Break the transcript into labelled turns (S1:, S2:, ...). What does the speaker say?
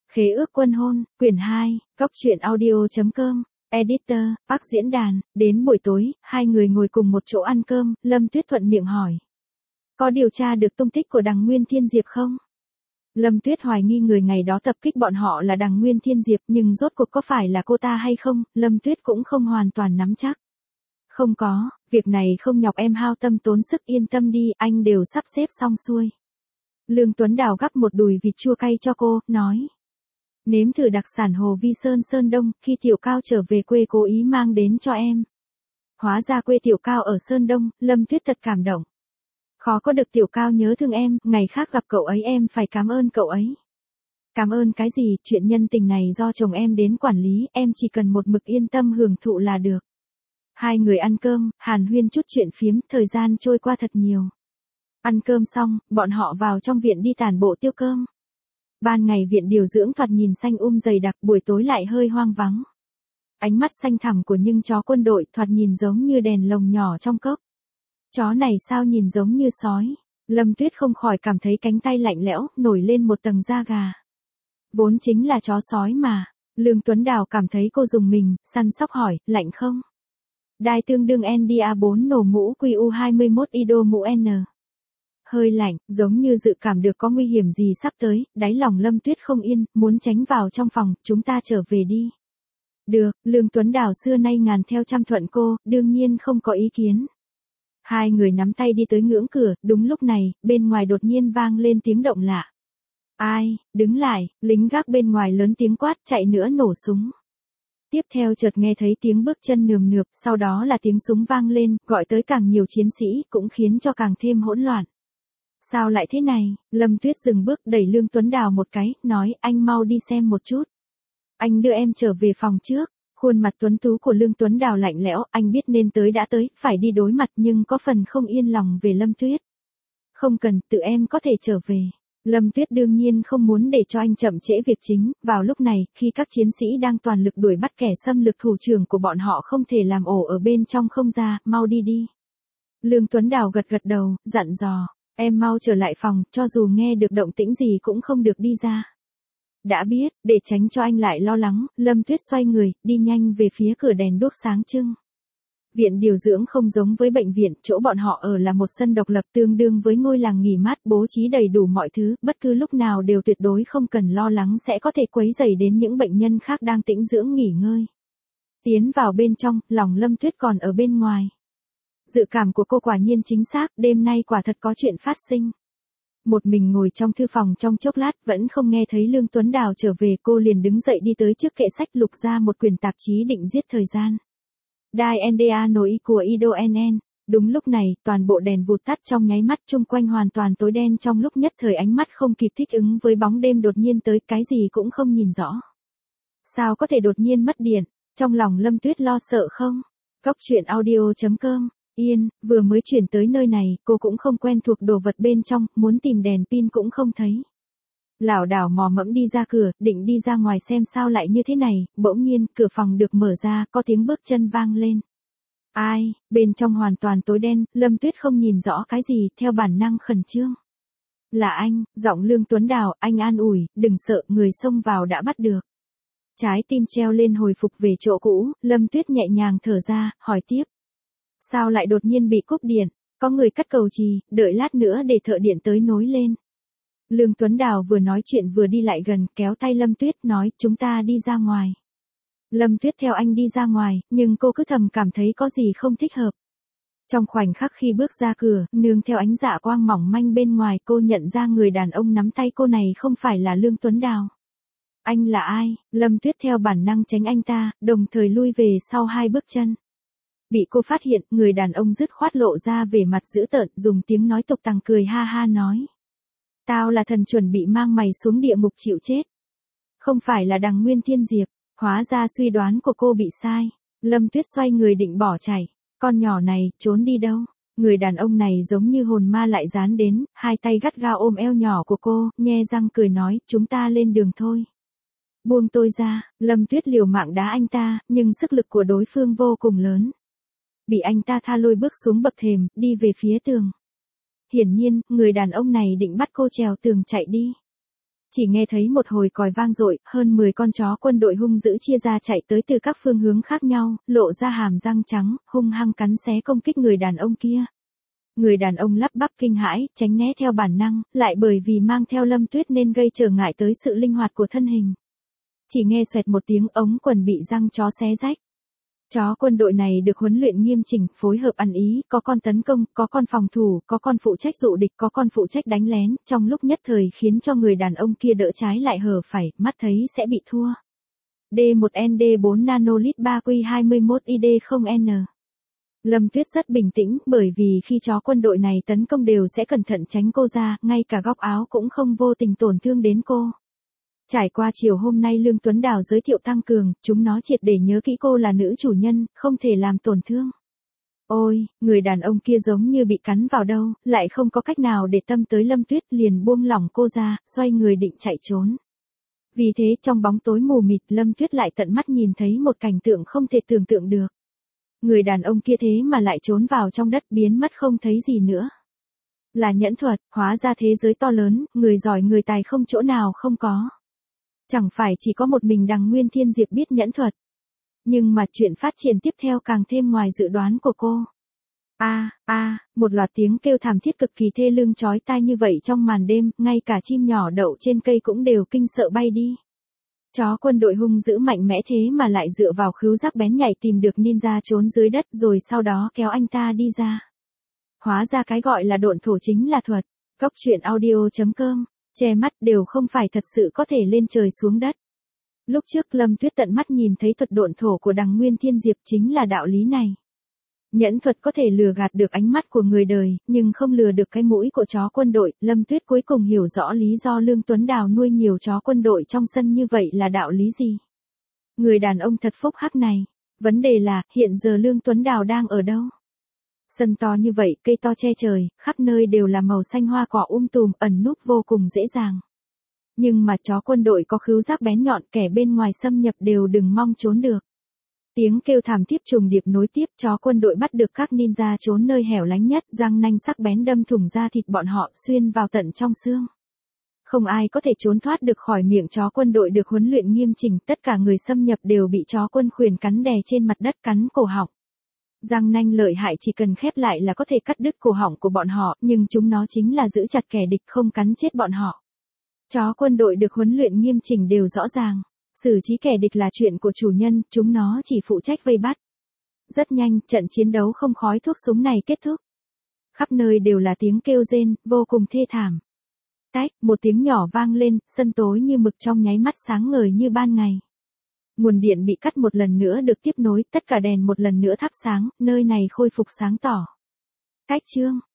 S1: Khế ước quân hôn, quyển 2, góc truyện audio.com, editor, Park diễn đàn, đến buổi tối, hai người ngồi cùng một chỗ ăn cơm, Lâm Tuyết thuận miệng hỏi. Có điều tra được tung tích của Đằng Nguyên Thiên Diệp không? Lâm Tuyết hoài nghi người ngày đó tập kích bọn họ là Đằng Nguyên Thiên Diệp, nhưng rốt cuộc có phải là cô ta hay không, Lâm Tuyết cũng không hoàn toàn nắm chắc. Không có, việc này không nhọc em hao tâm tốn sức, yên tâm đi, anh đều sắp xếp xong xuôi. Lương Tuấn Đào gắp một đùi vịt chua cay cho cô, nói. Nếm thử đặc sản Hồ Vi Sơn Sơn Đông, khi Tiểu Cao trở về quê cố ý mang đến cho em. Hóa ra quê Tiểu Cao ở Sơn Đông, Lâm Tuyết thật cảm động. Khó có được Tiểu Cao nhớ thương em, ngày khác gặp cậu ấy em phải cảm ơn cậu ấy. Cảm ơn cái gì, chuyện nhân tình này do chồng em đến quản lý, em chỉ cần một mực yên tâm hưởng thụ là được. Hai người ăn cơm, hàn huyên chút chuyện phiếm, thời gian trôi qua thật nhiều. Ăn cơm xong, bọn họ vào trong viện đi tản bộ tiêu cơm. Ban ngày viện điều dưỡng thoạt nhìn xanh dày đặc, buổi tối lại hơi hoang vắng. Ánh mắt xanh thẳm của những chó quân đội thoạt nhìn giống như đèn lồng nhỏ trong cốc. Chó này sao nhìn giống như sói. Lâm Tuyết không khỏi cảm thấy cánh tay lạnh lẽo, nổi lên một tầng da gà. Vốn chính là chó sói mà. Lương Tuấn Đào cảm thấy cô dùng mình, săn sóc hỏi, lạnh không? Đai tương đương NDA4 nổ mũ QU21 IDO mũ N. Hơi lạnh, giống như dự cảm được có nguy hiểm gì sắp tới, đáy lòng Lâm Tuyết không yên, muốn tránh vào trong phòng, chúng ta trở về đi. Được, Lương Tuấn Đào xưa nay ngàn theo trăm thuận cô, đương nhiên không có ý kiến. Hai người nắm tay đi tới ngưỡng cửa, đúng lúc này, bên ngoài đột nhiên vang lên tiếng động lạ. Ai, đứng lại, lính gác bên ngoài lớn tiếng quát, chạy nữa nổ súng. Tiếp theo chợt nghe thấy tiếng bước chân nườm nượp, sau đó là tiếng súng vang lên, gọi tới càng nhiều chiến sĩ, cũng khiến cho càng thêm hỗn loạn. Sao lại thế này? Lâm Tuyết dừng bước đẩy Lương Tuấn Đào một cái, nói anh mau đi xem một chút. Anh đưa em trở về phòng trước. Khuôn mặt tuấn tú của Lương Tuấn Đào lạnh lẽo, anh biết nên tới đã tới, phải đi đối mặt nhưng có phần không yên lòng về Lâm Tuyết. Không cần, tự em có thể trở về. Lâm Tuyết đương nhiên không muốn để cho anh chậm trễ việc chính, vào lúc này, khi các chiến sĩ đang toàn lực đuổi bắt kẻ xâm lược thủ trưởng của bọn họ không thể làm ổ ở bên trong không ra, mau đi đi. Lương Tuấn Đào gật gật đầu, dặn dò, em mau trở lại phòng, cho dù nghe được động tĩnh gì cũng không được đi ra. Đã biết, để tránh cho anh lại lo lắng, Lâm Tuyết xoay người, đi nhanh về phía cửa đèn đuốc sáng trưng. Viện điều dưỡng không giống với bệnh viện, chỗ bọn họ ở là một sân độc lập tương đương với ngôi làng nghỉ mát bố trí đầy đủ mọi thứ, bất cứ lúc nào đều tuyệt đối không cần lo lắng sẽ có thể quấy rầy đến những bệnh nhân khác đang tĩnh dưỡng nghỉ ngơi. Tiến vào bên trong, lòng Lâm Tuyết còn ở bên ngoài. Dự cảm của cô quả nhiên chính xác, đêm nay quả thật có chuyện phát sinh. Một mình ngồi trong thư phòng trong chốc lát vẫn không nghe thấy Lương Tuấn Đào trở về, cô liền đứng dậy đi tới trước kệ sách lục ra một quyển tạp chí định giết thời gian. Đai NDA nổi của IDO NN. Đúng lúc này, toàn bộ đèn vụt tắt trong nháy mắt, chung quanh hoàn toàn tối đen, trong lúc nhất thời ánh mắt không kịp thích ứng với bóng đêm đột nhiên tới, cái gì cũng không nhìn rõ. Sao có thể đột nhiên mất điện? Trong lòng Lâm Tuyết lo sợ không? Góc truyện audio.com. Yên, vừa mới chuyển tới nơi này, cô cũng không quen thuộc đồ vật bên trong, muốn tìm đèn pin cũng không thấy. Lảo đảo mò mẫm đi ra cửa, định đi ra ngoài xem sao lại như thế này, bỗng nhiên, cửa phòng được mở ra, có tiếng bước chân vang lên. Ai, bên trong hoàn toàn tối đen, Lâm Tuyết không nhìn rõ cái gì, theo bản năng khẩn trương. Là anh, giọng Lương Tuấn Đào, anh an ủi, đừng sợ, người xông vào đã bắt được. Trái tim treo lên hồi phục về chỗ cũ, Lâm Tuyết nhẹ nhàng thở ra, hỏi tiếp. Sao lại đột nhiên bị cúp điện, có người cắt cầu trì, đợi lát nữa để thợ điện tới nối lên. Lương Tuấn Đào vừa nói chuyện vừa đi lại gần, kéo tay Lâm Tuyết, nói, chúng ta đi ra ngoài. Lâm Tuyết theo anh đi ra ngoài, nhưng cô cứ thầm cảm thấy có gì không thích hợp. Trong khoảnh khắc khi bước ra cửa, nương theo ánh dạ quang mỏng manh bên ngoài, cô nhận ra người đàn ông nắm tay cô này không phải là Lương Tuấn Đào. Anh là ai? Lâm Tuyết theo bản năng tránh anh ta, đồng thời lui về sau 2 bước chân. Bị cô phát hiện, người đàn ông dứt khoát lộ ra vẻ mặt dữ tợn, dùng tiếng nói tục tằng cười ha ha nói. Tao là thần chuẩn bị mang mày xuống địa ngục chịu chết. Không phải là Đằng Nguyên Thiên Diệp, hóa ra suy đoán của cô bị sai. Lâm Tuyết xoay người định bỏ chạy. Con nhỏ này, trốn đi đâu? Người đàn ông này giống như hồn ma lại dán đến, hai tay gắt gao ôm eo nhỏ của cô, nhe răng cười nói, chúng ta lên đường thôi. Buông tôi ra, Lâm Tuyết liều mạng đá anh ta, nhưng sức lực của đối phương vô cùng lớn. Bị anh ta tha lôi bước xuống bậc thềm, đi về phía tường. Hiển nhiên, người đàn ông này định bắt cô trèo tường chạy đi. Chỉ nghe thấy một hồi còi vang dội, hơn 10 con chó quân đội hung dữ chia ra chạy tới từ các phương hướng khác nhau, lộ ra hàm răng trắng, hung hăng cắn xé công kích người đàn ông kia. Người đàn ông lắp bắp kinh hãi, tránh né theo bản năng, lại bởi vì mang theo Lâm Tuyết nên gây trở ngại tới sự linh hoạt của thân hình. Chỉ nghe xoẹt một tiếng, ống quần bị răng chó xé rách. Chó quân đội này được huấn luyện nghiêm chỉnh, phối hợp ăn ý, có con tấn công, có con phòng thủ, có con phụ trách dụ địch, có con phụ trách đánh lén, trong lúc nhất thời khiến cho người đàn ông kia đỡ trái lại hở phải, mắt thấy sẽ bị thua. D1ND4 nanolit 3Q21ID0N. Lâm Tuyết rất bình tĩnh, bởi vì khi chó quân đội này tấn công đều sẽ cẩn thận tránh cô ra, ngay cả góc áo cũng không vô tình tổn thương đến cô. Trải qua chiều hôm nay Lương Tuấn Đào giới thiệu tăng cường, chúng nó triệt để nhớ kỹ cô là nữ chủ nhân, không thể làm tổn thương. Ôi, người đàn ông kia giống như bị cắn vào đâu, lại không có cách nào để tâm tới Lâm Tuyết, liền buông lỏng cô ra, xoay người định chạy trốn. Vì thế trong bóng tối mù mịt, Lâm Tuyết lại tận mắt nhìn thấy một cảnh tượng không thể tưởng tượng được. Người đàn ông kia thế mà lại trốn vào trong đất, biến mất không thấy gì nữa. Là nhẫn thuật, hóa ra thế giới to lớn, người giỏi người tài không chỗ nào không có. Chẳng phải chỉ có một mình Đằng Nguyên Thiên Diệp biết nhẫn thuật. Nhưng mà chuyện phát triển tiếp theo càng thêm ngoài dự đoán của cô. Một loạt tiếng kêu thảm thiết cực kỳ thê lương chói tai như vậy trong màn đêm, ngay cả chim nhỏ đậu trên cây cũng đều kinh sợ bay đi. Chó quân đội hung dữ mạnh mẽ thế mà lại dựa vào khứu giác bén nhạy tìm được ninja trốn dưới đất rồi sau đó kéo anh ta đi ra. Hóa ra cái gọi là độn thổ chính là thuật. Góc truyện audio.com, che mắt đều không phải thật sự có thể lên trời xuống đất. Lúc trước Lâm Tuyết tận mắt nhìn thấy thuật độn thổ của Đằng Nguyên Thiên Diệp chính là đạo lý này. Nhẫn thuật có thể lừa gạt được ánh mắt của người đời, nhưng không lừa được cái mũi của chó quân đội. Lâm Tuyết cuối cùng hiểu rõ lý do Lương Tuấn Đào nuôi nhiều chó quân đội trong sân như vậy là đạo lý gì. Người đàn ông thật phúc hắc này. Vấn đề là, hiện giờ Lương Tuấn Đào đang ở đâu? Sân to như vậy, cây to che trời, khắp nơi đều là màu xanh hoa cỏ tùm, ẩn núp vô cùng dễ dàng. Nhưng mà chó quân đội có khứu giác bén nhọn, kẻ bên ngoài xâm nhập đều đừng mong trốn được. Tiếng kêu thảm thiết trùng điệp nối tiếp, chó quân đội bắt được các ninja trốn nơi hẻo lánh nhất, răng nanh sắc bén đâm thủng da thịt bọn họ, xuyên vào tận trong xương. Không ai có thể trốn thoát được khỏi miệng chó quân đội được huấn luyện nghiêm chỉnh, tất cả người xâm nhập đều bị chó quân khuyển cắn đè trên mặt đất, cắn cổ họng. Răng nanh lợi hại chỉ cần khép lại là có thể cắt đứt cổ họng của bọn họ, nhưng chúng nó chính là giữ chặt kẻ địch không cắn chết bọn họ. Chó quân đội được huấn luyện nghiêm chỉnh đều rõ ràng. Xử trí kẻ địch là chuyện của chủ nhân, chúng nó chỉ phụ trách vây bắt. Rất nhanh, trận chiến đấu không khói thuốc súng này kết thúc. Khắp nơi đều là tiếng kêu rên, vô cùng thê thảm. Tách, một tiếng nhỏ vang lên, sân tối như mực trong nháy mắt sáng ngời như ban ngày. Nguồn điện bị cắt một lần nữa được tiếp nối, tất cả đèn một lần nữa thắp sáng, nơi này khôi phục sáng tỏ. Cách chương.